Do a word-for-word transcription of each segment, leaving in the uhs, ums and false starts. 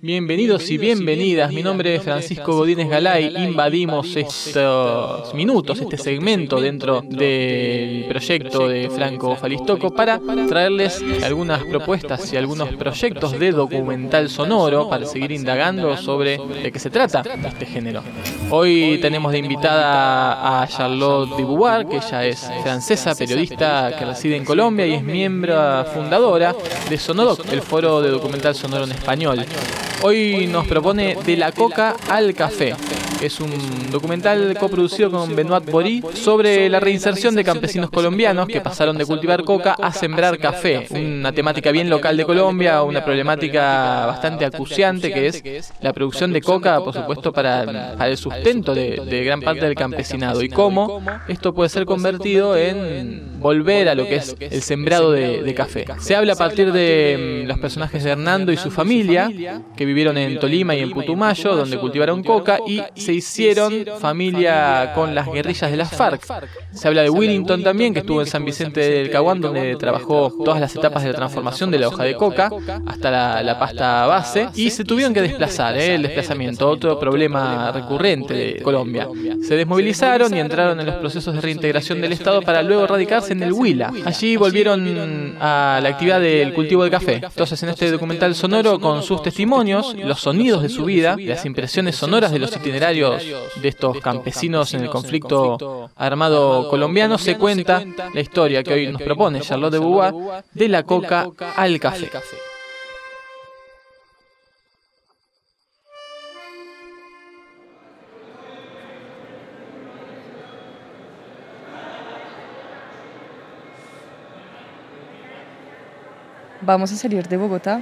Bienvenidos y bienvenidas, mi nombre es Francisco Godínez Galay. Invadimos estos minutos, este segmento dentro del proyecto de Franco Falistoco para traerles algunas propuestas y algunos proyectos de documental sonoro para seguir indagando sobre de qué se trata este género. Hoy tenemos de invitada a Charlotte de Beauvoir, que ella es francesa, periodista que reside en Colombia y es miembro fundadora de Sonodoc, el foro de documental sonoro en español. Hoy nos propone De la coca al café, que es un documental coproducido con Benoit Bory sobre la reinserción de campesinos colombianos que pasaron de cultivar coca a sembrar café. Una temática bien local de Colombia, una problemática bastante acuciante que es la producción de coca, por supuesto, para, para el sustento de, de gran parte del campesinado y cómo esto puede ser convertido en volver a lo que es el sembrado de, de café. Se habla a partir de los personajes de Hernando y su familia, que vivieron en Tolima y en Putumayo, donde cultivaron coca y se hicieron familia con las guerrillas de las FARC. Se habla de Willington también, que estuvo en San Vicente del Caguán, donde trabajó todas las etapas de la transformación de la hoja de coca hasta la, la pasta base, y se tuvieron que desplazar, ¿eh? El desplazamiento, otro problema recurrente de Colombia. Se desmovilizaron y entraron en los procesos de reintegración del Estado para luego radicarse en el Huila. Allí volvieron a la actividad del cultivo de café. Entonces, en este documental sonoro, con sus testimonios, los sonidos de su vida, las impresiones sonoras de los itinerarios de estos campesinos en el conflicto armado colombiano, se cuenta la historia que hoy nos propone Charlotte de Beauvoir, de la coca al café. Vamos a salir de Bogotá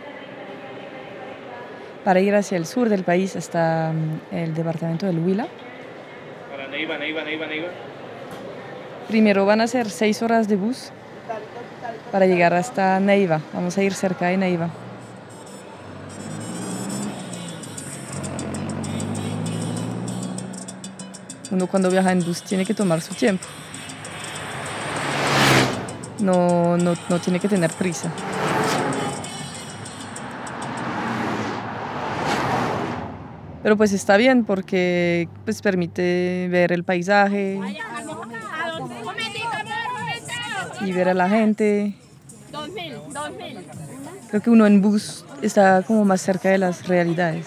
para ir hacia el sur del país, hasta el departamento del Huila. Para Neiva, Neiva, Neiva, Neiva. Primero van a ser seis horas de bus para llegar hasta Neiva. Vamos a ir cerca de Neiva. Uno cuando viaja en bus tiene que tomar su tiempo. No, no, no tiene que tener prisa. Pero pues está bien porque pues permite ver el paisaje y ver a la gente. Creo que uno en bus está como más cerca de las realidades.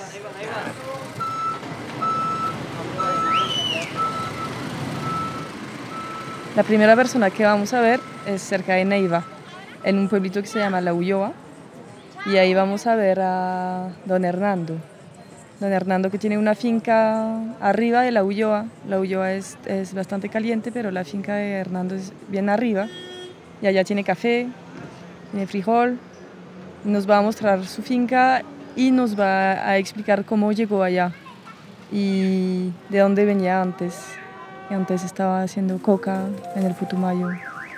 La primera persona que vamos a ver es cerca de Neiva, en un pueblito que se llama La Ulloa, y ahí vamos a ver a don Hernando. Don Hernando, que tiene una finca arriba de La Ulloa. La Ulloa es, es bastante caliente, pero la finca de Hernando es bien arriba. Y allá tiene café, tiene frijol. Nos va a mostrar su finca y nos va a explicar cómo llegó allá y de dónde venía antes. Y antes estaba haciendo coca en el Putumayo.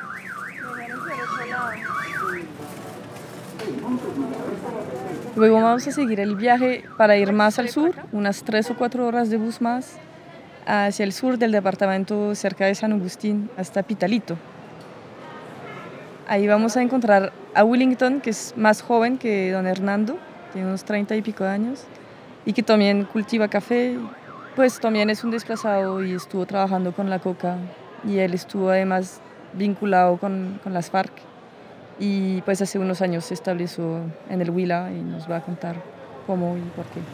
Luego vamos a seguir el viaje para ir más al sur, unas tres o cuatro horas de bus más, hacia el sur del departamento, cerca de San Agustín, hasta Pitalito. Ahí vamos a encontrar a Willington, que es más joven que don Hernando, tiene unos treinta y pico de años, y que también cultiva café. Pues también es un desplazado y estuvo trabajando con la coca, y él estuvo además vinculado con, con las FARC. Y pues hace unos años se estableció en el Huila y nos va a contar cómo y por qué.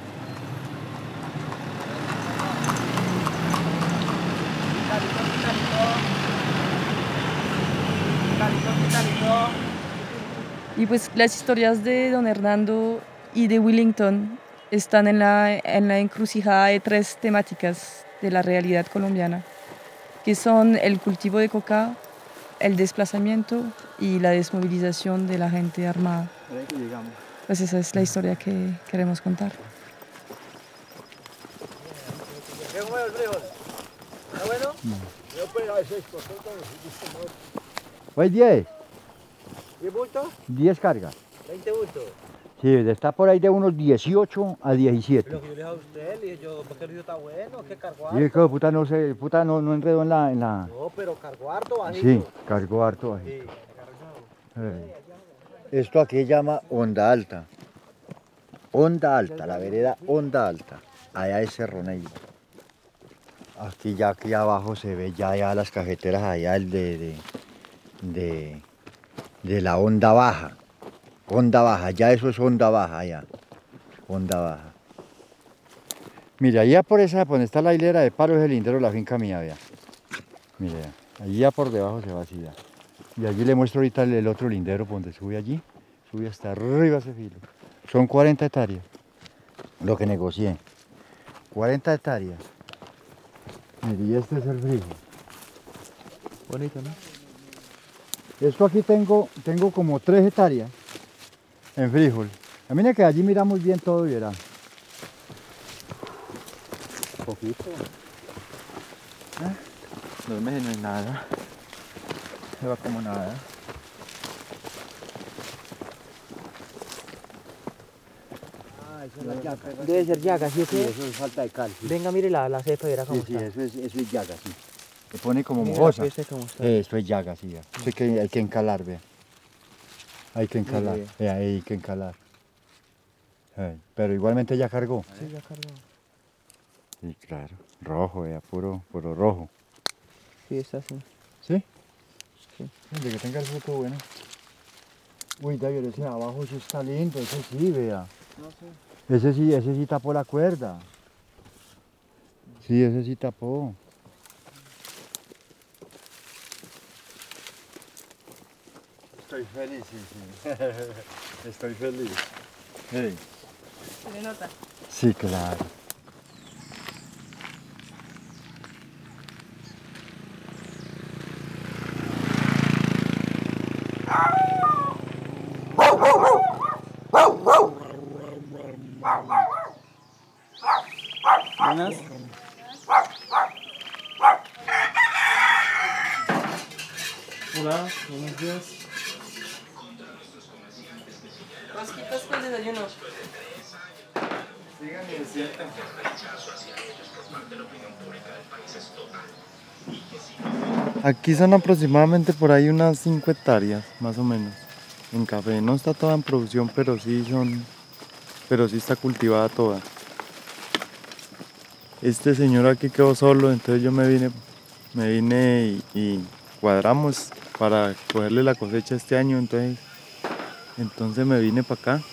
Y pues las historias de don Hernando y de Willington están en la, en la encrucijada de tres temáticas de la realidad colombiana, que son el cultivo de coca, el desplazamiento y la desmovilización de la gente armada. Pues esa es la historia que queremos contar. Pues diez. ¿diez bultos? diez cargas. ¿veinte bultos? Sí, está por ahí de unos dieciocho a diecisiete. Lo que yo le dije a usted, le dije yo, porque el río está bueno, que cargó Y es harto. que puta no se, puta no, no enredó en la, en la... No, pero cargó harto bajito. Sí, cargó harto bajito. Sí, Eh. Esto aquí se llama onda alta. Onda Alta, la vereda Onda Alta. Allá es Cerro Neiva. Aquí ya aquí abajo se ve ya, ya las cafeteras allá el de, de, de, de la Onda Baja. Onda Baja, ya eso es Onda Baja allá. Onda Baja. Mira, allá por esa, por donde está la hilera de palos, es el lindero de la finca mía, vea. Mire, allí ya por debajo se vacía. Y allí le muestro ahorita el, el otro lindero, por donde sube allí. Sube hasta arriba ese filo. Son cuarenta hectáreas. Lo que negocié. cuarenta hectáreas. Mire, y este es el frijol. Bonito, ¿no? Esto aquí tengo, tengo como tres hectáreas en frijol. A mí que allí miramos bien todo y verá. Poquito. Dos meses no es nada. Se va como nada. Ah, eso es la yaca. Debe ser llaga, ¿sí o Sí, qué? eso es falta de cal. Sí, Venga, mire la, la cepa y verá cómo sí, sí, está. eso es, eso es yaga, sí. Se pone como Mira, mojosa. pues, este cómo está. Eh, esto es yaga, sí, ya. Eso hay que, hay que encalar, vea. Hay que encalar, Mire. vea, hay que encalar. Eh, pero igualmente ya cargó. Sí, ya cargó. Sí, claro. Rojo, vea, puro, puro rojo. Sí, está así. ¿Sí? Sí. De que tenga el fruto bueno. Uy, David, ese de abajo sí está lindo, ese sí, vea. No sé. Ese sí, ese sí tapó la cuerda. Sí, ese sí tapó. Estoy feliz, sí, sí. Estoy feliz. Sí. Se le nota. Sí, claro. Buenas. Hola, buenos días. Rosquitas con desayuno. Aquí son aproximadamente por ahí unas cinco hectáreas, más o menos, en café. No está toda en producción, pero sí son, pero sí está cultivada toda. Este señor aquí quedó solo, entonces yo me vine, me vine y, y cuadramos para cogerle la cosecha este año, entonces, entonces me vine para acá.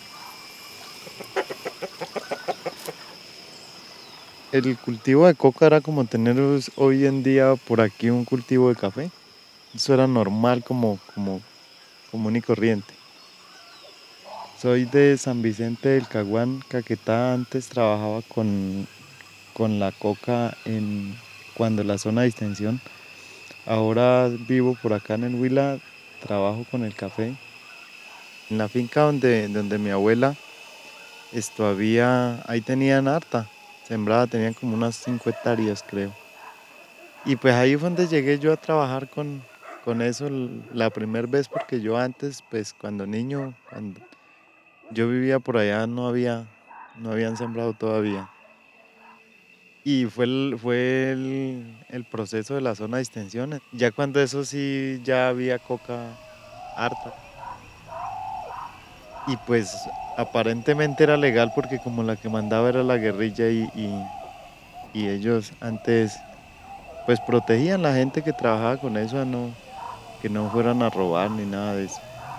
El cultivo de coca era como tener hoy en día por aquí un cultivo de café. Eso era normal como, como común y corriente. Soy de San Vicente del Caguán, Caquetá. Antes trabajaba con, con la coca en, cuando la zona de extensión. Ahora vivo por acá en el Huila, trabajo con el café. En la finca donde, donde mi abuela esto había, ahí tenían harta, sembrada, tenían como unas cinco hectáreas creo. Y pues ahí fue donde llegué yo a trabajar con, con eso la primera vez, porque yo antes, pues cuando niño, cuando yo vivía por allá, no había, no habían sembrado todavía. Y fue el, fue el, el proceso de la zona de extensión. Ya cuando eso sí, ya había coca harta. Y pues aparentemente era legal porque como la que mandaba era la guerrilla y, y, y ellos antes pues protegían a la gente que trabajaba con eso, a no, que no fueran a robar ni nada de eso.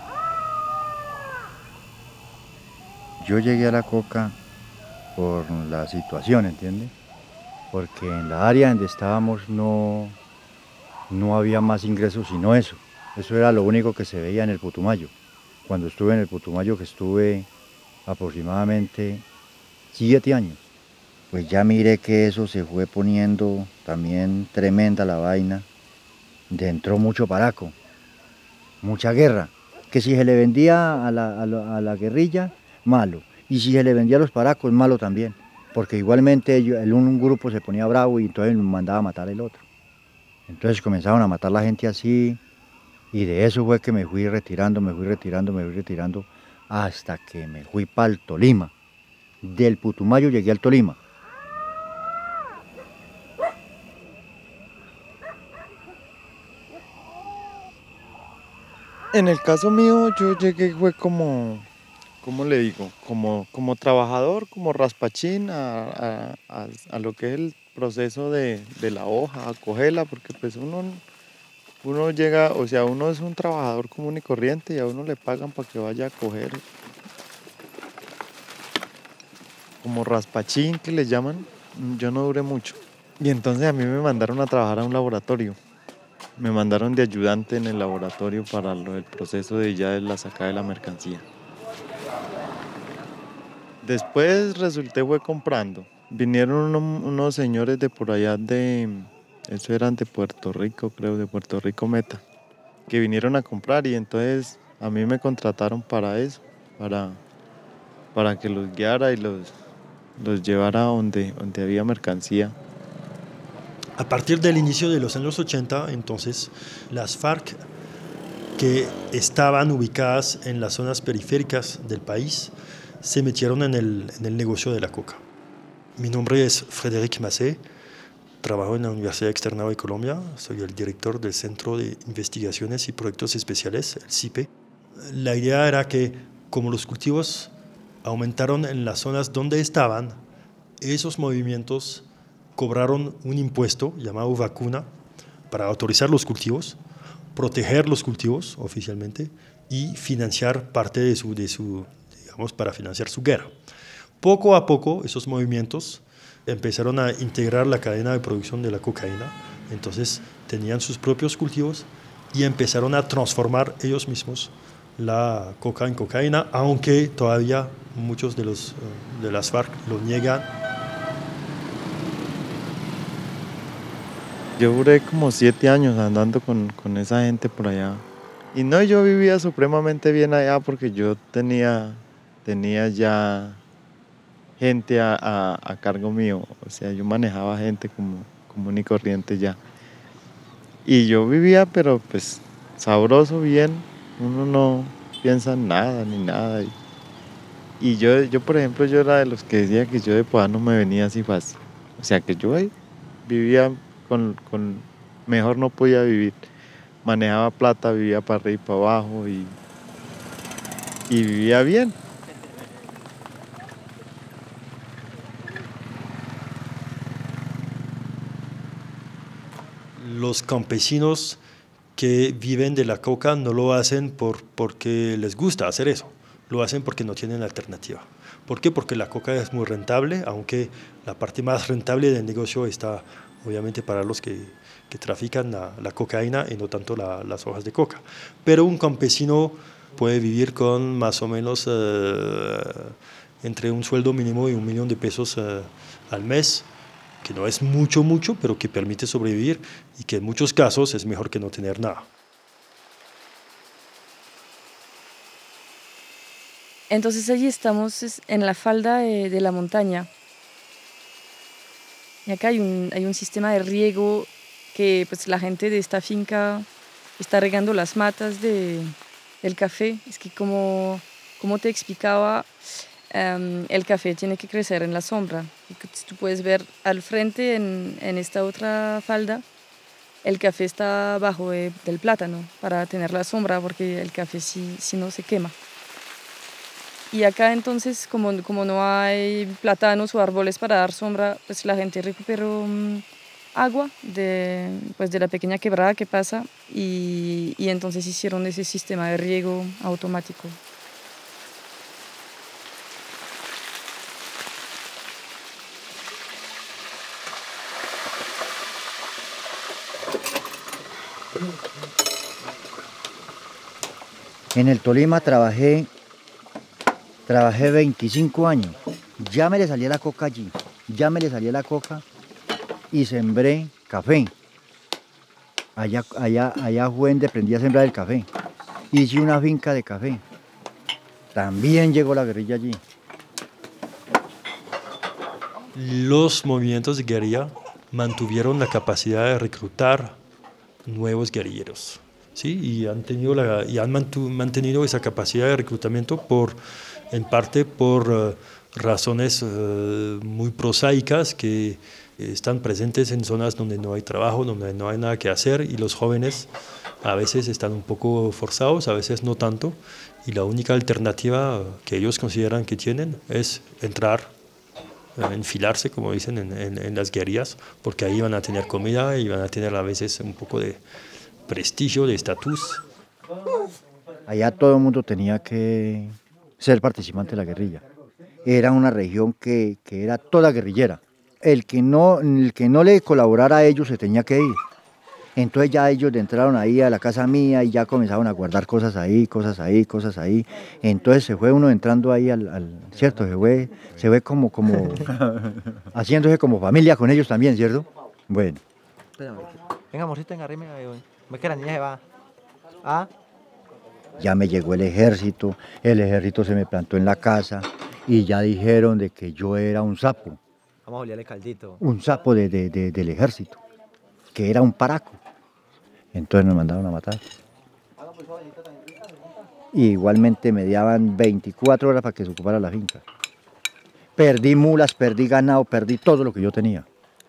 Yo llegué a la coca por la situación, ¿entiende? Porque en la área donde estábamos no, no había más ingresos sino eso. Eso era lo único que se veía en el Putumayo. Cuando estuve en el Putumayo, que estuve aproximadamente siete años, pues ya miré que eso se fue poniendo también tremenda la vaina. Entró mucho paraco, mucha guerra. Que si se le vendía a la, a la, a la guerrilla, malo. Y si se le vendía a los paracos, malo también. Porque igualmente ellos, el un grupo se ponía bravo y entonces mandaba a matar el otro. Entonces comenzaron a matar la gente así. Y de eso fue que me fui retirando, me fui retirando, me fui retirando. Hasta que me fui para el Tolima. Del Putumayo llegué al Tolima. En el caso mío yo llegué fue como, ¿cómo le digo? Como, como trabajador, como raspachín a, a, a, a lo que es el proceso de, de la hoja, a cogerla, porque pues uno, uno llega, o sea, uno es un trabajador común y corriente y a uno le pagan para que vaya a coger, como raspachín que le llaman. Yo no duré mucho. Y entonces a mí me mandaron a trabajar a un laboratorio. Me mandaron de ayudante en el laboratorio para lo, el proceso de ya de la sacada de la mercancía. Después resulté fue comprando. Vinieron uno- unos señores de por allá de, eso eran de Puerto Rico, creo, de Puerto Rico Meta, que vinieron a comprar y entonces a mí me contrataron para eso, para, para que los guiara y los, los llevara donde, donde había mercancía. A partir del inicio de los años ochenta, entonces, las FARC, que estaban ubicadas en las zonas periféricas del país, se metieron en el, en el negocio de la coca. Mi nombre es Frédéric Massé, trabajo en la Universidad Externado de Colombia, soy el director del Centro de Investigaciones y Proyectos Especiales, el C I P E. La idea era que, como los cultivos aumentaron en las zonas donde estaban, esos movimientos cobraron un impuesto llamado vacuna para autorizar los cultivos, proteger los cultivos oficialmente y financiar parte de su, de su, digamos, para financiar su guerra. Poco a poco esos movimientos empezaron a integrar la cadena de producción de la cocaína, entonces tenían sus propios cultivos y empezaron a transformar ellos mismos la coca en cocaína, aunque todavía muchos de, los, de las FARC lo niegan. Yo duré como siete años andando con, con esa gente por allá. Y no, yo vivía supremamente bien allá porque yo tenía, tenía ya gente a, a, a cargo mío. O sea, yo manejaba gente como común y corriente ya. Y yo vivía, pero pues sabroso, bien. Uno no piensa en nada ni nada. Y, y yo, yo, por ejemplo, yo era de los que decía que yo de Poa no me venía así fácil. O sea, que yo ahí vivía con, con, mejor no podía vivir. Manejaba plata, vivía para arriba y para abajo y, y vivía bien. Los campesinos que viven de la coca no lo hacen por, porque les gusta hacer eso, lo hacen porque no tienen alternativa. ¿Por qué? Porque la coca es muy rentable, aunque la parte más rentable del negocio está obviamente para los que, que trafican la, la cocaína y no tanto la, las hojas de coca. Pero un campesino puede vivir con más o menos eh, entre un sueldo mínimo y un millón de pesos eh, al mes, que no es mucho, mucho, pero que permite sobrevivir y que en muchos casos es mejor que no tener nada. Entonces allí estamos en la falda de, de la montaña. Y acá hay un, hay un sistema de riego que pues, la gente de esta finca está regando las matas de, del café. Es que como, como te explicaba, um, el café tiene que crecer en la sombra. Y tú puedes ver al frente en, en esta otra falda, el café está abajo de, del plátano para tener la sombra porque el café si, si no se quema. Y acá entonces, como, como no hay plátanos o árboles para dar sombra, pues la gente recuperó um, agua de, pues de la pequeña quebrada que pasa y, y entonces hicieron ese sistema de riego automático. En el Tolima trabajé, trabajé veinticinco años. Ya me le salía la coca allí. Ya me le salía la coca y sembré café. Allá, allá, allá fue donde aprendí a sembrar el café. Hice una finca de café. También llegó la guerrilla allí. Los movimientos de guerrilla mantuvieron la capacidad de reclutar nuevos guerrilleros, ¿sí? Y han tenido, la, y han mantu, mantenido esa capacidad de reclutamiento por, en parte por uh, razones uh, muy prosaicas que Están presentes en zonas donde no hay trabajo, donde no hay nada que hacer y los jóvenes a veces están un poco forzados, a veces no tanto, y la única alternativa que ellos consideran que tienen es entrar, enfilarse, como dicen, en, en, en las guerrillas, porque ahí van a tener comida y van a tener a veces un poco de prestigio, de estatus. Allá todo el mundo tenía que ser participante de la guerrilla. Era una región que, que era toda guerrillera. El que, no, el que no le colaborara a ellos se tenía que ir. Entonces ya ellos entraron ahí a la casa mía y ya comenzaron a guardar cosas ahí, cosas ahí, cosas ahí. Entonces se fue uno entrando ahí al, al ¿cierto? Se fue, se fue como, como haciéndose como familia con ellos también, ¿cierto? Bueno. Venga, amorcito, venga, arriba. Ve que la niña se va. ¿Ah? Ya me llegó el ejército, el ejército se me plantó en la casa y ya dijeron de que yo era un sapo. Vamos a oliarle caldito. Un sapo de, de, de, del ejército, que era un paraco. Entonces nos mandaron a matar. Y igualmente me daban veinticuatro horas para que se ocupara la finca. Perdí mulas, perdí ganado, perdí todo lo que yo tenía.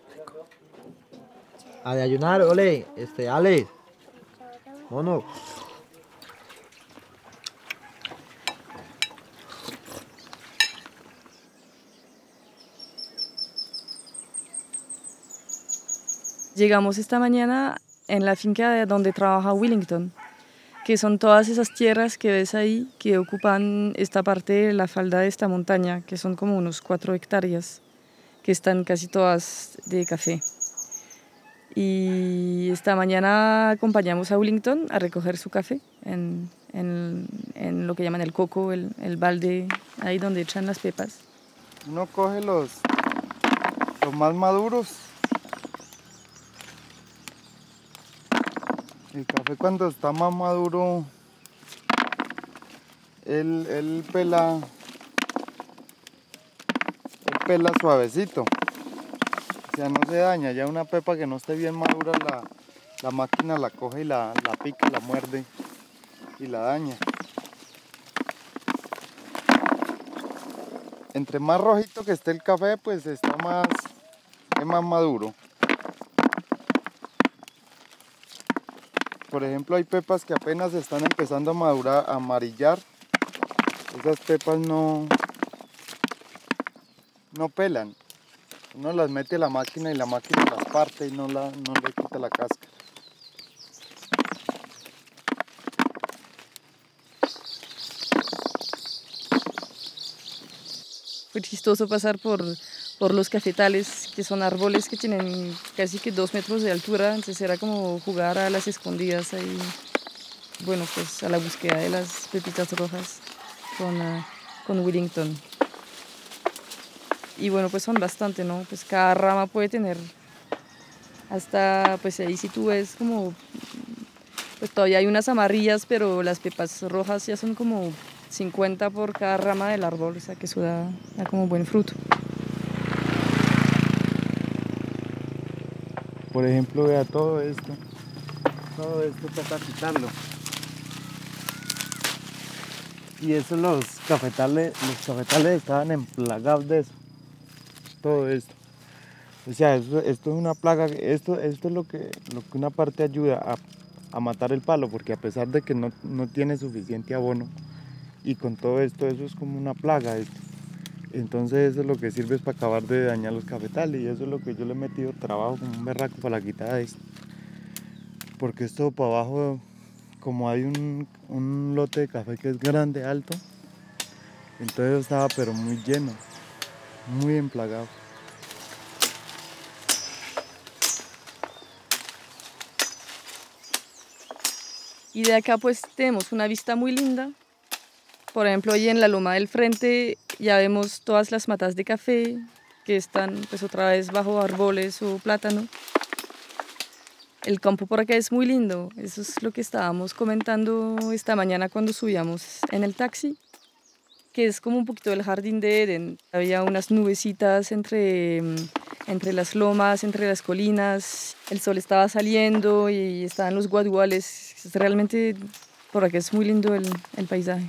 A desayunar, ole, este, Alex. Mono. Llegamos esta mañana en la finca donde trabaja Wellington, que son todas esas tierras que ves ahí que ocupan esta parte de la falda de esta montaña, que son como unos cuatro hectáreas, que están casi todas de café. Y esta mañana acompañamos a Wellington a recoger su café en, en, en lo que llaman el coco, el, el balde, ahí donde echan las pepas. Uno coge los, los más maduros. El café cuando está más maduro, él, él pela, él pela suavecito, o sea, no se daña. Ya una pepa que no esté bien madura, la, la máquina la coge y la, la pica, la muerde y la daña. Entre más rojito que esté el café, pues está más, es más maduro. Por ejemplo, hay pepas que apenas están empezando a madurar, a amarillar. Esas pepas no, no pelan. Uno las mete a la máquina y la máquina las parte y no, la, no le quita la cáscara. Fue chistoso pasar por, por los cafetales, que son árboles que tienen casi que dos metros de altura, entonces era como jugar a las escondidas ahí, bueno, pues a la búsqueda de las pepitas rojas con, uh, con Wellington. Y bueno, pues son bastante, ¿no? Pues cada rama puede tener hasta, pues ahí si tú ves como, pues todavía hay unas amarillas, pero las pepas rojas ya son como cincuenta por cada rama del árbol, o sea que eso da, da como buen fruto. Por ejemplo, vea todo esto. Todo esto toca quitarlo. Y eso los cafetales, los cafetales estaban emplagados de eso. Todo esto. O sea, esto, esto es una plaga, esto, esto es lo que, lo que una parte ayuda a, a matar el palo, porque a pesar de que no, no tiene suficiente abono, y con todo esto, eso es como una plaga esto. Entonces eso es lo que sirve es para acabar de dañar los cafetales, y eso es lo que yo le he metido trabajo como un berraco para la quitada de esto. Porque esto para abajo, como hay un, un lote de café que es grande, alto, entonces estaba pero muy lleno, muy emplagado. Y de acá pues tenemos una vista muy linda. Por ejemplo, ahí en la loma del frente ya vemos todas las matas de café que están pues otra vez bajo árboles o plátano. El campo por acá es muy lindo, eso es lo que estábamos comentando esta mañana cuando subíamos en el taxi, que es como un poquito el jardín de Edén. Había unas nubecitas entre, entre las lomas, entre las colinas, el sol estaba saliendo y estaban los guaduales. Realmente por acá es muy lindo el, el paisaje.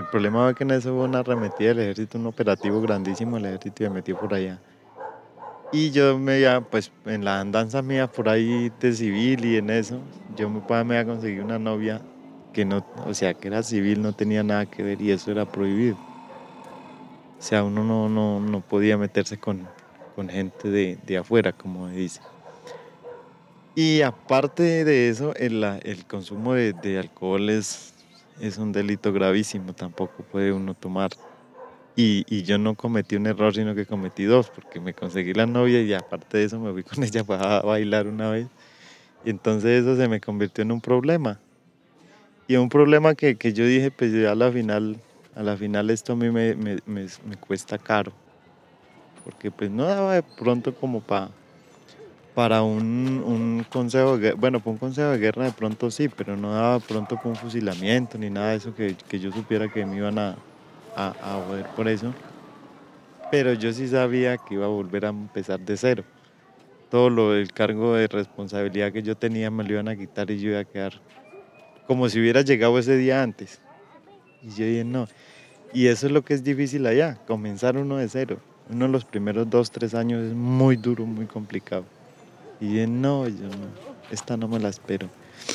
El problema fue que en eso hubo una arremetida del ejército, un operativo grandísimo del ejército y me metió por allá. Y yo me iba, pues en la andanza mía por ahí de civil y en eso, yo mi padre me había conseguido una novia que no, o sea, que era civil, no tenía nada que ver y eso era prohibido. O sea, uno no, no, no podía meterse con, con gente de, de afuera, como dice. Y aparte de eso, el, el consumo de, de alcohol es, es un delito gravísimo, tampoco puede uno tomar. Y, y yo no cometí un error, sino que cometí dos, porque me conseguí la novia y aparte de eso me fui con ella para bailar una vez. Y entonces eso se me convirtió en un problema. Y un problema que, que yo dije, pues ya a la final, a la final esto a mí me, me, me, me cuesta caro. Porque pues no daba de pronto como para para un, un consejo de guerra, bueno, para un consejo de guerra de pronto sí, pero no daba pronto para un fusilamiento ni nada de eso que, que yo supiera que me iban a, a, a joder por eso. Pero yo sí sabía que iba a volver a empezar de cero. Todo lo del cargo de responsabilidad que yo tenía me lo iban a quitar y yo iba a quedar como si hubiera llegado ese día antes. Y yo dije, no. Y eso es lo que es difícil allá, comenzar uno de cero. Uno de los primeros dos, tres años es muy duro, muy complicado. Y dije, no, yo no, esta no me la espero.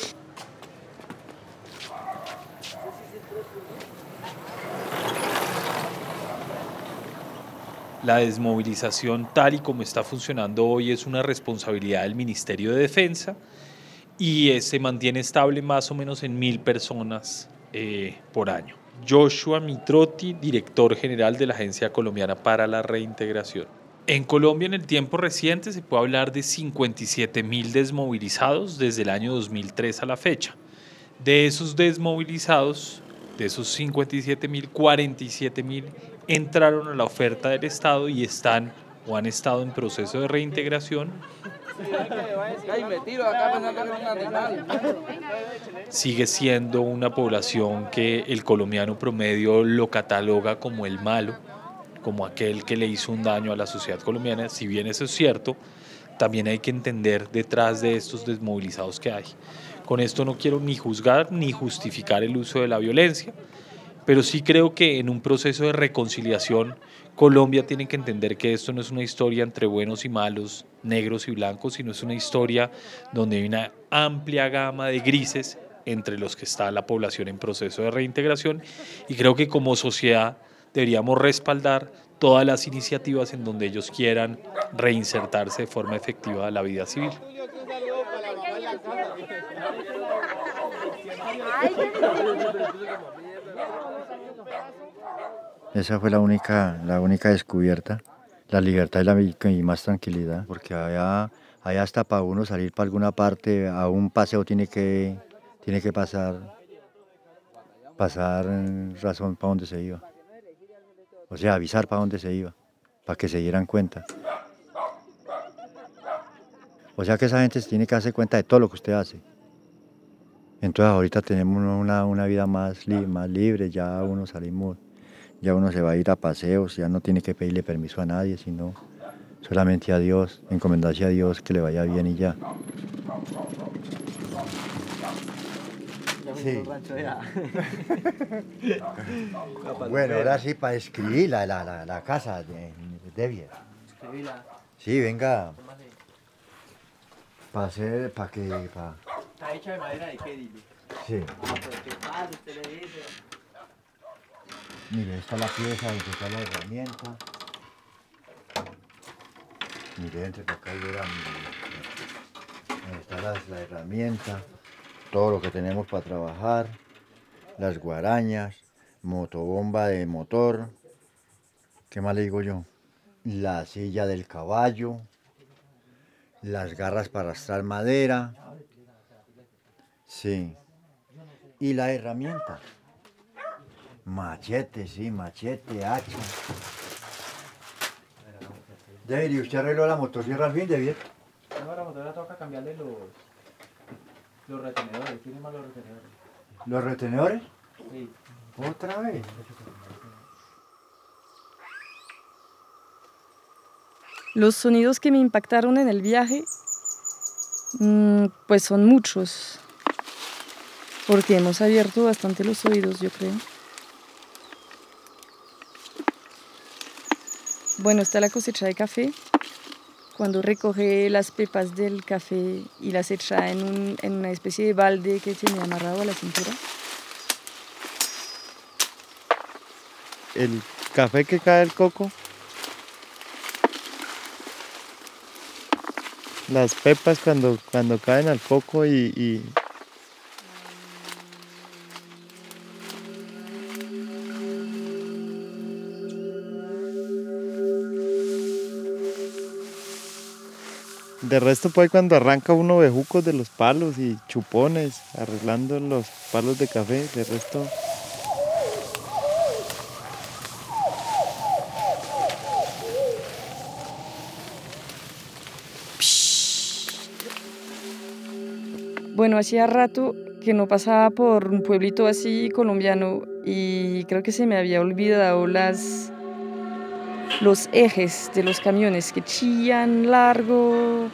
La desmovilización tal y como está funcionando hoy es una responsabilidad del Ministerio de Defensa y eh, se mantiene estable más o menos en mil personas eh, por año. Joshua Mitrotti, director general de la Agencia Colombiana para la Reintegración. En Colombia en el tiempo reciente se puede hablar de cincuenta y siete mil desmovilizados desde el año dos mil tres a la fecha. De esos desmovilizados, de esos cincuenta y siete mil, cuarenta y siete mil entraron a la oferta del Estado y están o han estado en proceso de reintegración. Sigue siendo una población que el colombiano promedio lo cataloga como el malo, como aquel que le hizo un daño a la sociedad colombiana. Si bien eso es cierto, también hay que entender detrás de estos desmovilizados que hay. Con esto no quiero ni juzgar ni justificar el uso de la violencia, pero sí creo que en un proceso de reconciliación Colombia tiene que entender que esto no es una historia entre buenos y malos, negros y blancos, sino es una historia donde hay una amplia gama de grises entre los que está la población en proceso de reintegración y creo que como sociedad deberíamos respaldar todas las iniciativas en donde ellos quieran reinsertarse de forma efectiva a la vida civil. Esa fue la única, la única descubierta, la libertad y, la, y más tranquilidad, porque allá, allá hasta para uno salir para alguna parte, a un paseo tiene que, tiene que pasar, pasar razón para dónde se iba. O sea, avisar para dónde se iba, para que se dieran cuenta. O sea que esa gente se tiene que darse cuenta de todo lo que usted hace. Entonces ahorita tenemos una, una vida más, li, más libre, ya uno salimos, ya uno se va a ir a paseos, ya no tiene que pedirle permiso a nadie, sino solamente a Dios, encomendarse a Dios que le vaya bien y ya. Sí. Bueno, ahora sí, para escribir la, la, la, la casa de Devia. Sí, venga. Para hacer, para que... Pa... ¿Está hecha de madera de qué, dile? Sí. Ah, pero qué padre, usted le dice. Mire, esta es la pieza, donde está la herramienta. Mire, entre para acá y verá, mire. Está la, la herramienta, todo lo que tenemos para trabajar, las guarañas, motobomba de motor. ¿Qué más le digo yo? La silla del caballo, las garras para arrastrar madera, sí, y la herramienta, machete, sí, machete, hacha. David, ¿y usted arregló la motosierra al fin, David? No, la motora toca cambiarle los, los retenedores, tiene mal los retenedores. ¿Los retenedores? Sí. ¿Otra vez? Los sonidos que me impactaron en el viaje, mmm, pues son muchos, porque hemos abierto bastante los oídos, yo creo. Bueno, está la cosecha de café. Cuando recoge las pepas del café y las echa en, un, en una especie de balde que tiene amarrado a la cintura. El café que cae del coco, las pepas cuando, cuando caen al coco y, y de resto pues cuando arranca uno bejucos de los palos y chupones arreglando los palos de café, de resto Bueno, hacía rato que no pasaba por un pueblito así colombiano y creo que se me había olvidado las, los ejes de los camiones que chillan largo.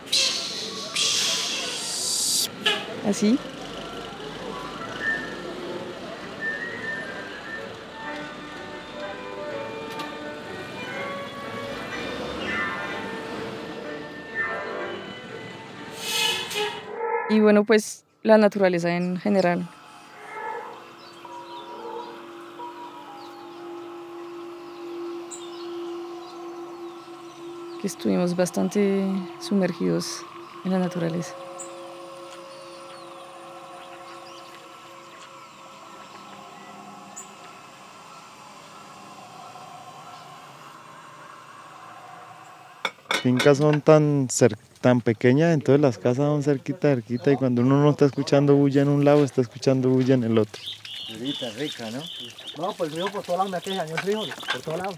Así. Y bueno, pues la naturaleza en general. Que estuvimos bastante sumergidos en la naturaleza. fincas son tan, cer- tan pequeñas, entonces las casas son cerquita, cerquita, y cuando uno no está escuchando bulla en un lado, está escuchando bulla en el otro. Ahorita rica, ¿no? No, pues el frijol por todos lados, me aqueja, el frijol, por todos lados.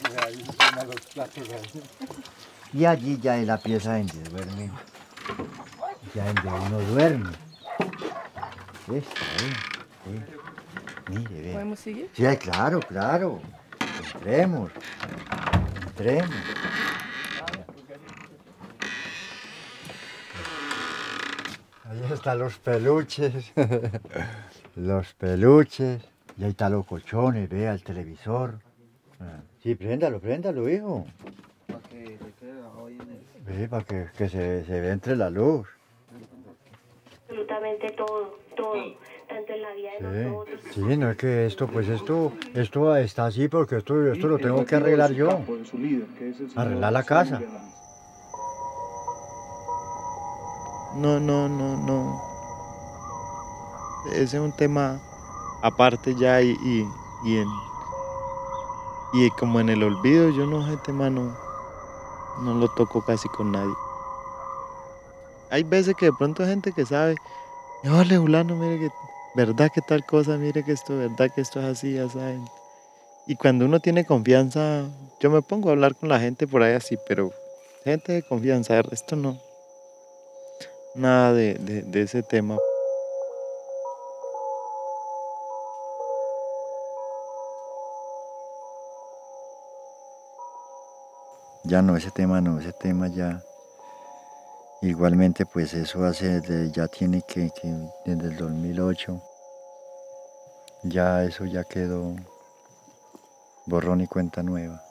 Y allí ya es la pieza donde duerme, ya donde uno duerme. Esta, ¿eh? Sí. Mire, ve. ¿Podemos seguir? Sí, claro, claro. Entremos. Entremos. Ahí están los peluches. Los peluches. Y ahí están los colchones, vea el televisor. Ah, sí, préndalo, préndalo, hijo. Para que se quede hoy en el... Ve, para que, que se, se ve entre la luz. Absolutamente todo, todo, tanto en la vida de Sí, nosotros. sí, no es que esto, pues esto, esto está así porque esto, esto lo tengo que arreglar yo. Arreglar la casa. No, no, no, no. Ese es un tema aparte ya y, y, y, en, y como en el olvido, yo no, ese tema no, no lo toco casi con nadie. Hay veces que de pronto hay gente que sabe, ole, fulano, mire que, verdad que tal cosa, mire que esto, verdad que esto es así, ya saben. Y cuando uno tiene confianza, yo me pongo a hablar con la gente por ahí así, pero gente de confianza, el resto no. Nada de, de, de ese tema. Ya no, ese tema no, ese tema ya. Igualmente, pues eso hace, desde- ya tiene que, que desde el dos mil ocho, ya eso ya quedó borrón y cuenta nueva.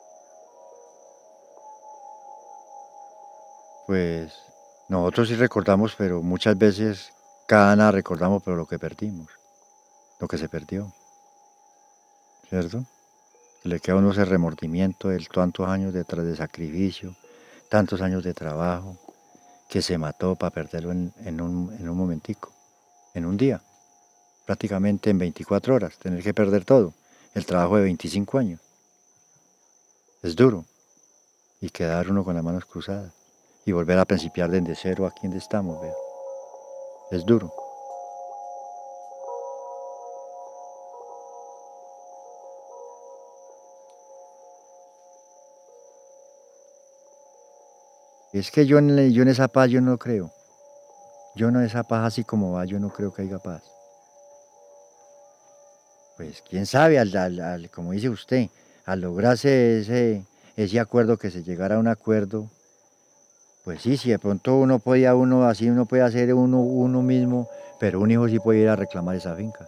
Pues nosotros sí recordamos, pero muchas veces cada nada recordamos, pero lo que perdimos, lo que se perdió, ¿cierto? Le queda a uno ese remordimiento de tantos años de, tra- de sacrificio, tantos años de trabajo, que se mató para perderlo en, en un, en un momentico, en un día, prácticamente en veinticuatro horas, tener que perder todo, el trabajo de veinticinco años. Es duro, y quedar uno con las manos cruzadas, y volver a principiar desde cero aquí donde estamos, vea. Es duro. Es que yo en, yo en esa paz yo no creo. Yo no esa paz así como va, yo no creo que haya paz. Pues quién sabe, al, al- al- como dice usted, al lograrse ese, ese acuerdo, que se llegara a un acuerdo, pues sí, si de pronto uno podía, uno así, uno puede hacer uno, uno mismo, pero un hijo sí puede ir a reclamar esa finca.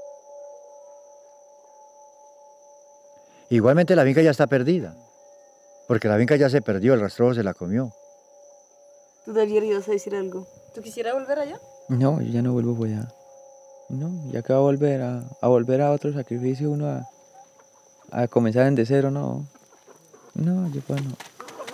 Igualmente la finca ya está perdida. porque la finca ya se perdió, el rastrojo se la comió. Tú, Dalier, ibas a decir algo. ¿Tú quisieras volver allá? No, yo ya no vuelvo por allá. No, ya que va a volver a, a volver a otro sacrificio uno a, a comenzar desde cero, no. No, yo pues no.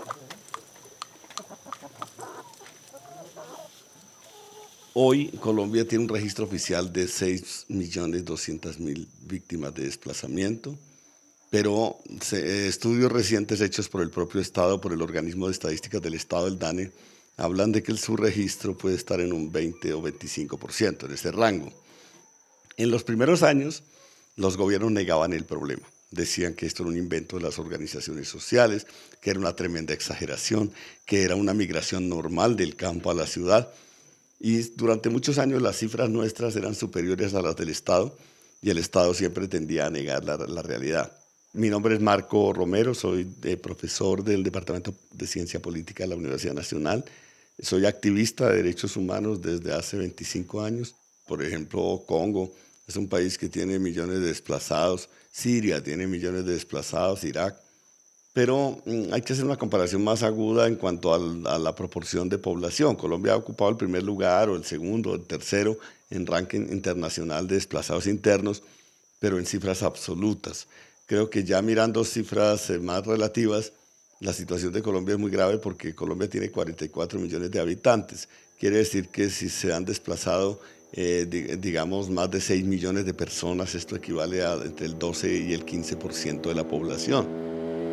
Hoy Colombia tiene un registro oficial de seis millones doscientas mil víctimas de desplazamiento, pero se, estudios recientes hechos por el propio Estado, por el Organismo de Estadísticas del Estado, el DANE, hablan de que el subregistro puede estar en un veinte o veinticinco por ciento, en ese rango. En los primeros años, los gobiernos negaban el problema. Decían que esto era un invento de las organizaciones sociales, que era una tremenda exageración, que era una migración normal del campo a la ciudad. Y durante muchos años las cifras nuestras eran superiores a las del Estado y el Estado siempre tendía a negar la, la realidad. Mi nombre es Marco Romero, soy de profesor del Departamento de Ciencia Política de la Universidad Nacional. Soy activista de derechos humanos desde hace veinticinco años. Por ejemplo, Congo es un país que tiene millones de desplazados, Siria tiene millones de desplazados, Irak. Pero mm, hay que hacer una comparación más aguda en cuanto al, a la proporción de población. Colombia ha ocupado el primer lugar o el segundo o el tercero en ranking internacional de desplazados internos, pero en cifras absolutas. Creo que ya mirando cifras eh, más relativas, la situación de Colombia es muy grave porque Colombia tiene cuarenta y cuatro millones de habitantes. Quiere decir que si se han desplazado, eh, di, digamos, más de seis millones de personas, esto equivale a entre el doce y el quince por ciento de la población.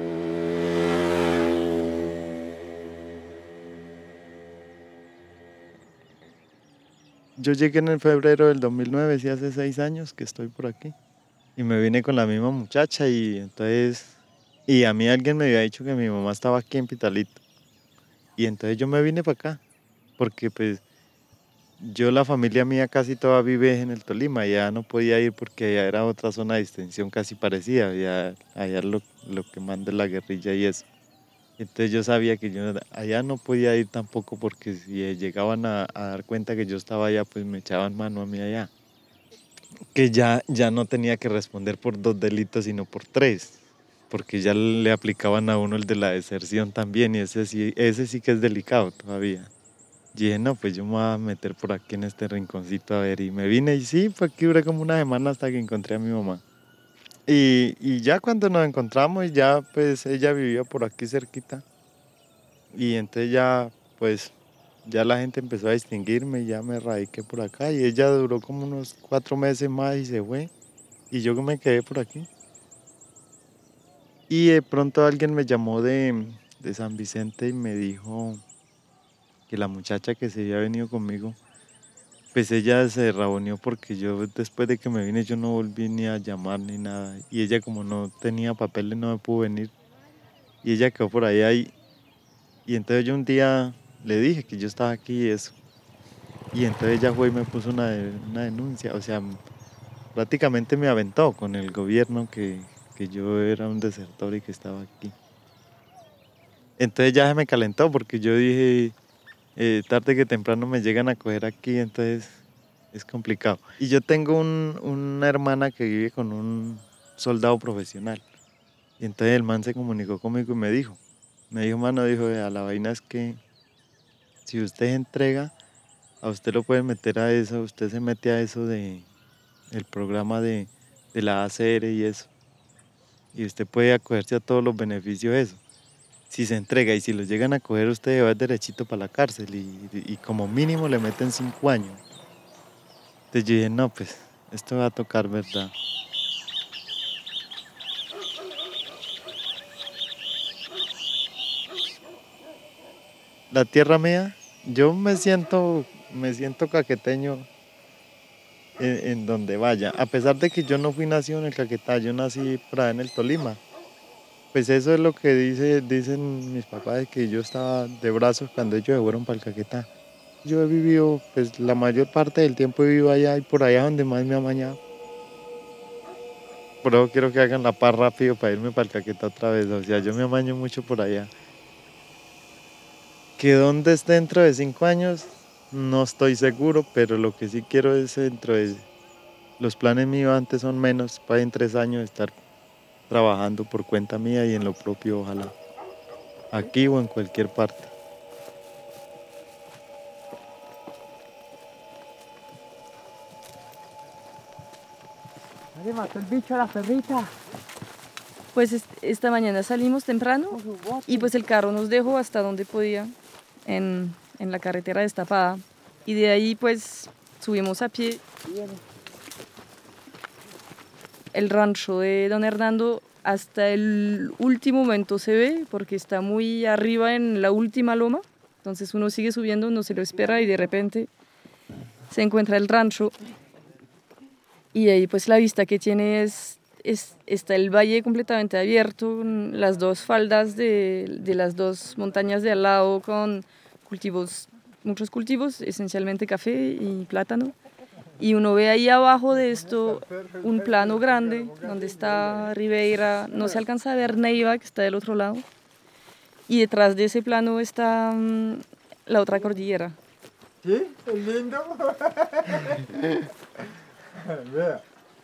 Yo llegué en el febrero del dos mil nueve, sí, hace seis años que estoy por aquí. Y me vine con la misma muchacha y entonces... Y a mí alguien me había dicho que mi mamá estaba aquí en Pitalito. Y entonces yo me vine para acá, porque pues yo, la familia mía casi toda vive en el Tolima, ya no podía ir porque allá era otra zona de extensión casi parecida, allá, allá lo, lo que manda la guerrilla y eso. Entonces yo sabía que yo allá no podía ir tampoco porque si llegaban a, a dar cuenta que yo estaba allá, pues me echaban mano a mí allá. Que ya, ya no tenía que responder por dos delitos, sino por tres, porque ya le aplicaban a uno el de la deserción también y ese sí, ese sí que es delicado todavía. Y dije, no, pues yo me voy a meter por aquí en este rinconcito a ver y me vine y sí, pues aquí duré como una semana hasta que encontré a mi mamá. Y, y ya cuando nos encontramos, ya pues ella vivía por aquí cerquita. Y entonces ya pues ya la gente empezó a distinguirme y ya me radiqué por acá. Y ella duró como unos cuatro meses más y se fue. Y yo me quedé por aquí. Y de pronto alguien me llamó de, de San Vicente y me dijo que la muchacha que se había venido conmigo, pues ella se reunió porque yo después de que me vine yo no volví ni a llamar ni nada. Y ella como no tenía papeles no me pudo venir. Y ella quedó por ahí ahí. Y entonces yo un día le dije que yo estaba aquí y eso. Y entonces ella fue y me puso una, una denuncia. O sea, prácticamente me aventó con el gobierno que, que yo era un desertor y que estaba aquí. Entonces ya se me calentó porque yo dije, eh, tarde que temprano me llegan a coger aquí, entonces es complicado. Y yo tengo un, una hermana que vive con un soldado profesional. Y entonces el man se comunicó conmigo y me dijo, me dijo, mano, dijo, vea, la vaina es que si usted se entrega, a usted lo pueden meter a eso, usted se mete a eso de el programa de, de la A C R y eso. Y usted puede acogerse a todos los beneficios de eso. Si se entrega y si lo llegan a coger, usted va derechito para la cárcel y, y, y como mínimo le meten cinco años. Entonces yo dije, no, pues esto va a tocar, ¿verdad? La tierra mía, yo me siento, me siento caqueteño en, en donde vaya. A pesar de que yo no fui nacido en el Caquetá, yo nací por allá en el Tolima. Pues eso es lo que dice, dicen mis papás, de que yo estaba de brazos cuando ellos se fueron para el Caquetá. Yo he vivido, pues la mayor parte del tiempo he vivido allá y por allá donde más me ha amañado. Por eso quiero que hagan la paz rápido para irme para el Caquetá otra vez. O sea, yo me amaño mucho por allá. Que donde esté dentro de cinco años, no estoy seguro, pero lo que sí quiero es dentro de... Los planes míos antes son menos, para en tres años estar trabajando por cuenta mía y en lo propio, ojalá. aquí o en cualquier parte. ¿Le mató el bicho a la perrita? Pues est- esta mañana salimos temprano y pues el carro nos dejó hasta donde podía, en, en la carretera destapada. Y de ahí pues subimos a pie. El rancho de don Hernando hasta el último momento se ve porque está muy arriba en la última loma. Entonces uno sigue subiendo, no se lo espera y de repente se encuentra el rancho. Y ahí pues la vista que tiene es, es está el valle completamente abierto, las dos faldas de, de las dos montañas de al lado con cultivos, muchos cultivos, esencialmente café y plátano. Y uno ve ahí abajo de esto un plano grande donde está Ribeira, no se alcanza a ver Neiva que está del otro lado. Y detrás de ese plano está um, la otra cordillera. ¿Sí? ¿Es lindo? Vea.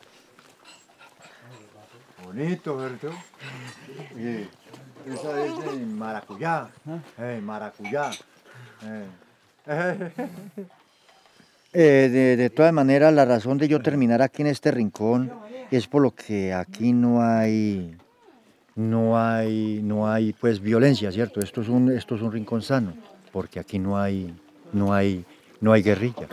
Bonito, ¿verdad? Oye, esa es de maracuyá. Eh, maracuyá. Eh. Eh, de, de todas maneras, la razón de yo terminar aquí en este rincón es por lo que aquí no hay, no hay, no hay, pues, violencia, ¿cierto? Esto es un, esto es un rincón sano, porque aquí no hay, no hay, no hay guerrilla.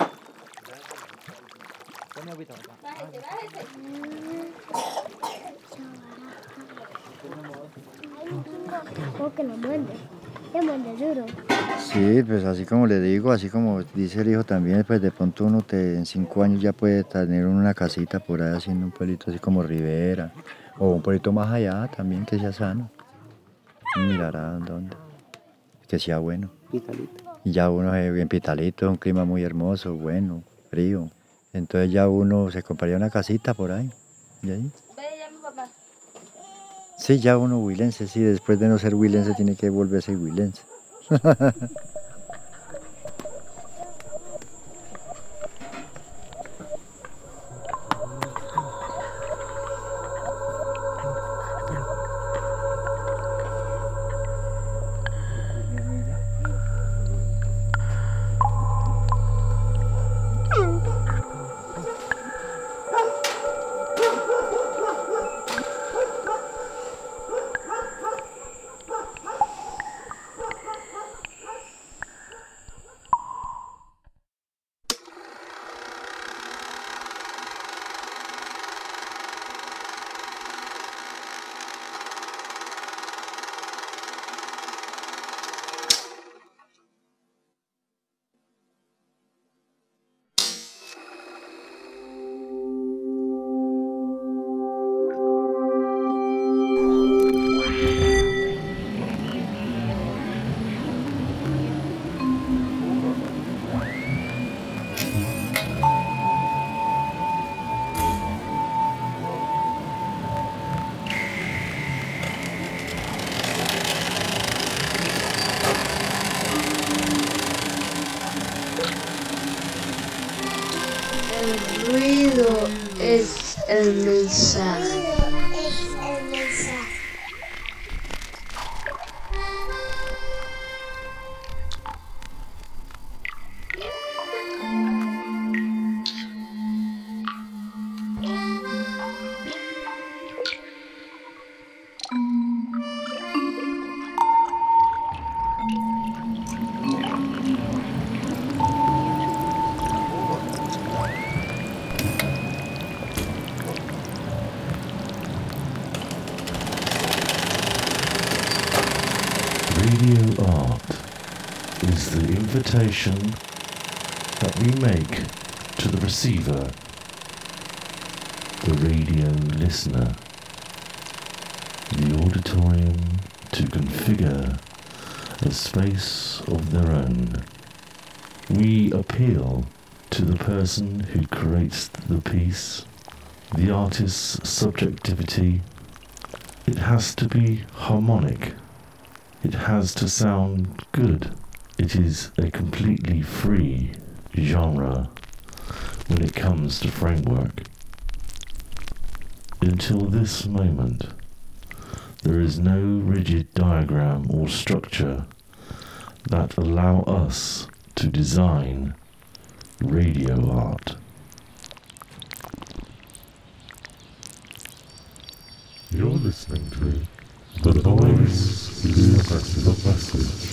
¿Cómo que no muerde? ¿Qué muerde duro? Sí, pues así como le digo, así como dice el hijo también, pues de pronto uno te, en cinco años ya puede tener una casita por ahí haciendo un pueblito así como Rivera, o un pueblito más allá también que sea sano. Mirará dónde, que sea bueno. Pitalito. Y ya uno es bien Pitalito, es un clima muy hermoso, bueno, frío. Entonces ya uno se compraría una casita por ahí, y ahí. Sí, ya uno huilense, sí, después de no ser huilense tiene que volverse huilense. El ruido es el mensaje. Radio art is the invitation that we make to the receiver, the radio listener, the auditorium to configure a space of their own. We appeal to the person who creates the piece, the artist's subjectivity. It has to be harmonic. It has to sound good. It is a completely free genre when it comes to framework. Until this moment, there is no rigid diagram or structure that allow us to design radio art. You're listening to The Voice University of Message.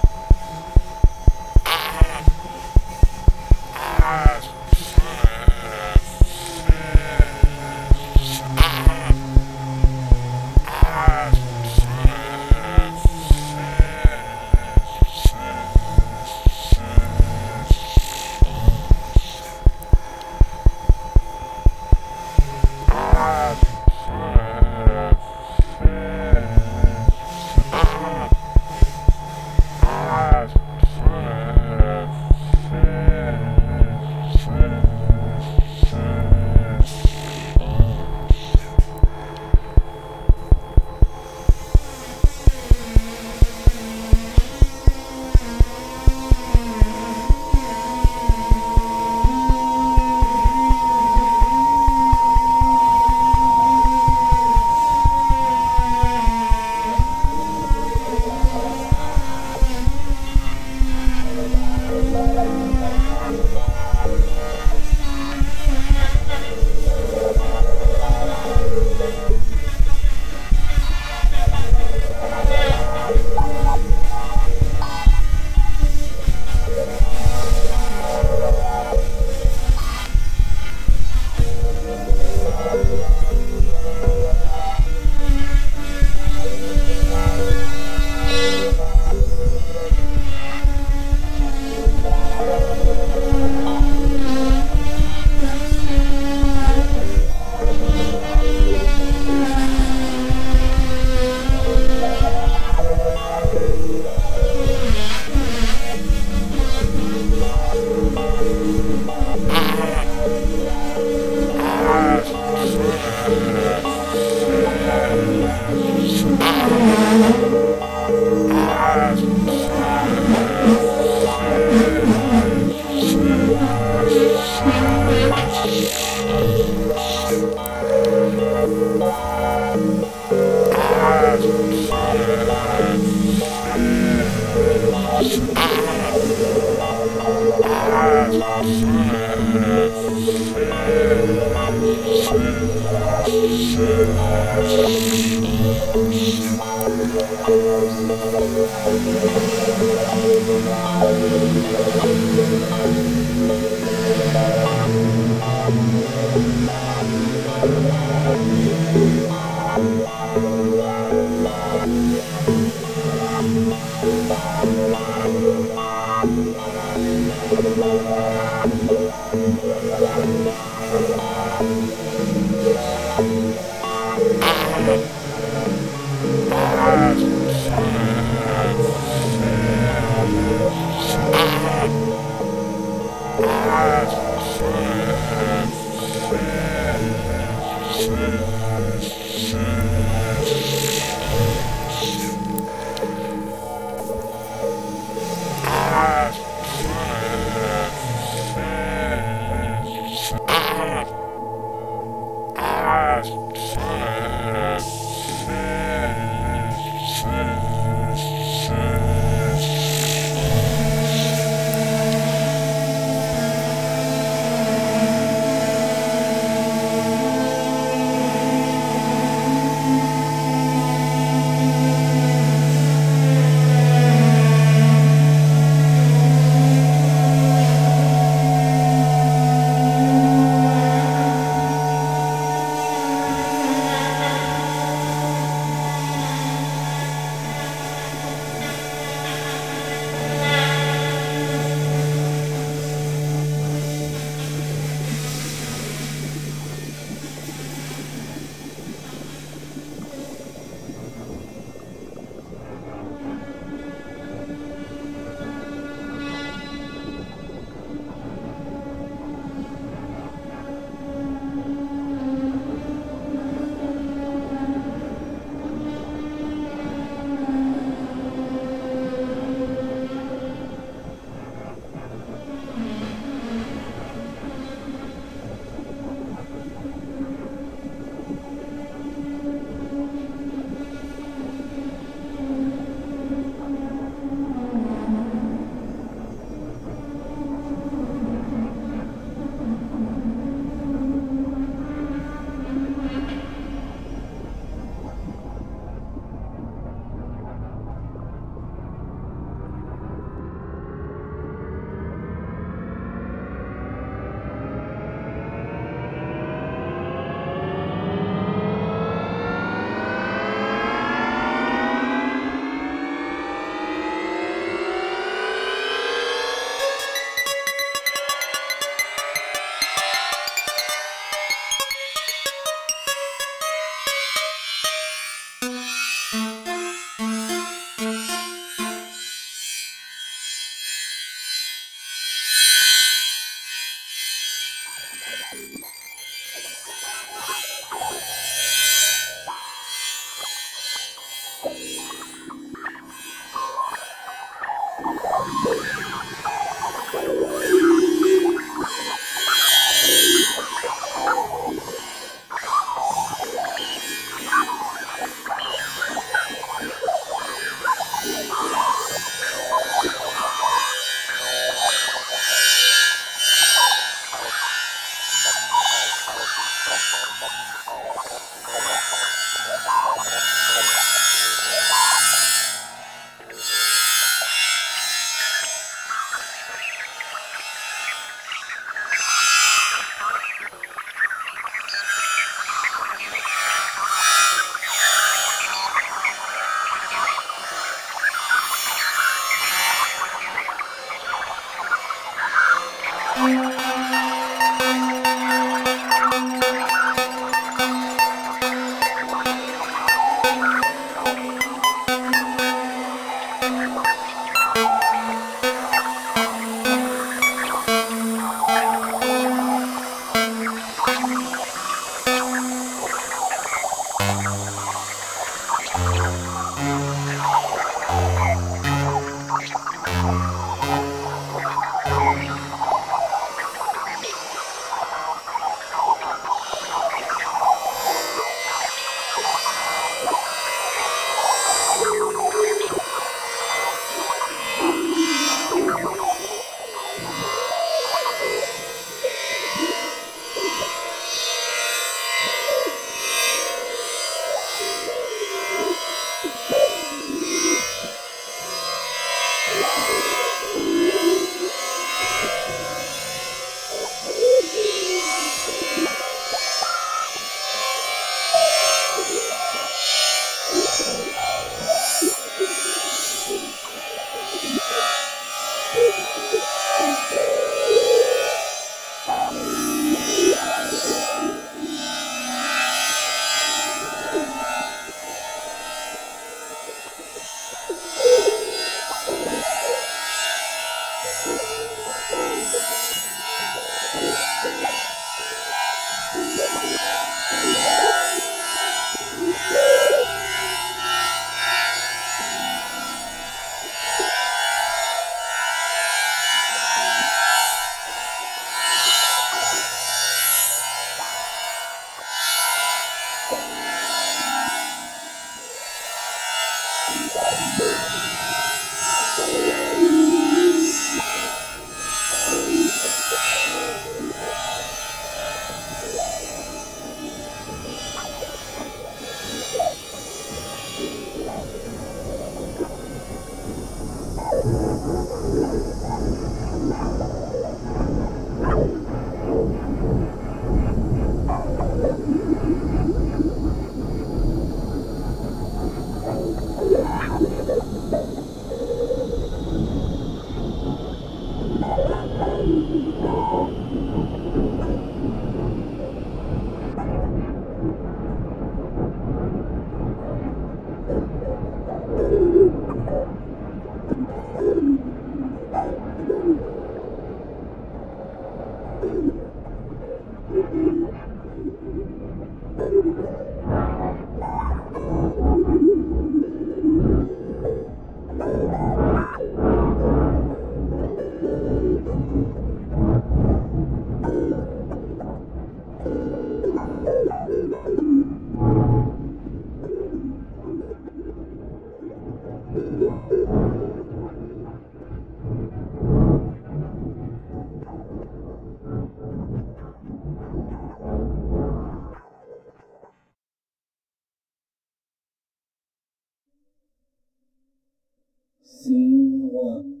Scene one.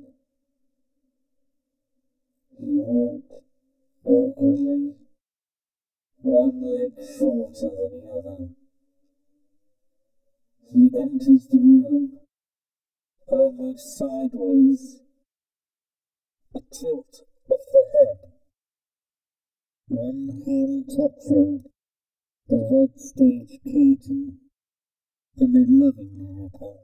He walked awkwardly, one leg shorter than the other. He enters the room, almost sideways, a tilt of the head, one hand touching the red stage curtain, amid loving ripple.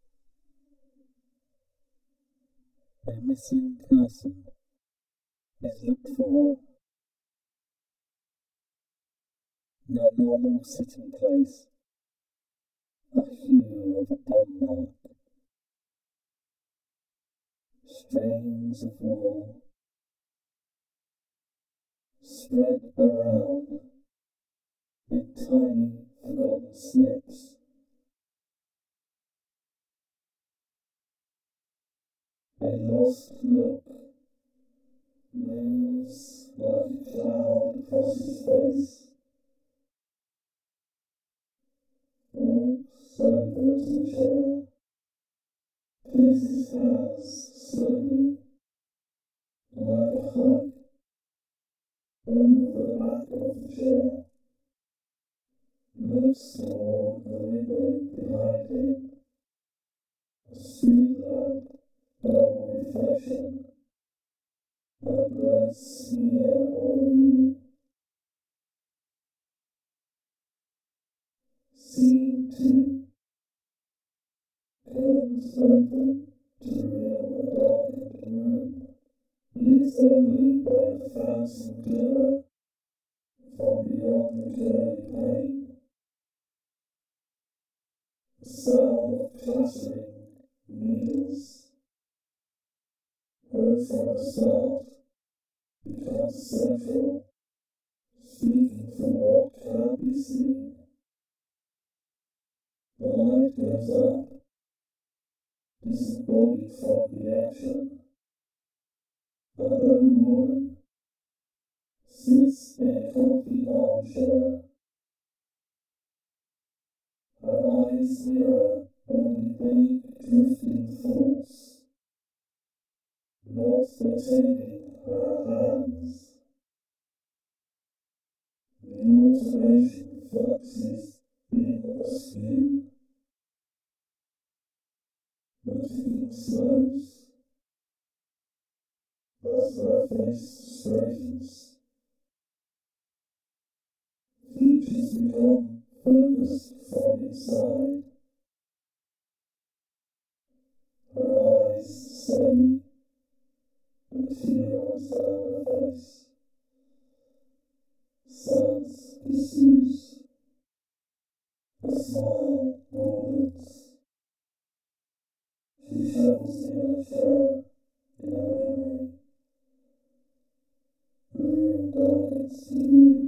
A missing person is looked for. Their normal sitting place, a hue of a bomb mark. Strains of wool spread around in tiny forgotten snips. A lost look moves like a cloud across his face. Walks over to the chair, places his hands slowly, like a hug, over the back of the chair. Looks toward the window behind him. A street lamp, double reflection, a blurred smear over you. Scene two. Curtains open to reveal a darkened room, lit only by the phantom glimmer from beyond the curly pane. The sound of clattering needles, heard from the start, becomes central, speaking from what can be seen. The light goes up, disembodied from the action. A lone woman sits in a comfy armchair. Her eyes mirror only vague, drifting thoughts. not retaining her hands. The mutilation foxes in the skin, but feet slopes, as her face straightens. Features become focused from inside. Her eyes steady, and fear comes down her face. Silence ensues. A smile broadens. She shovels in a chair in a memory. The room darkens to view.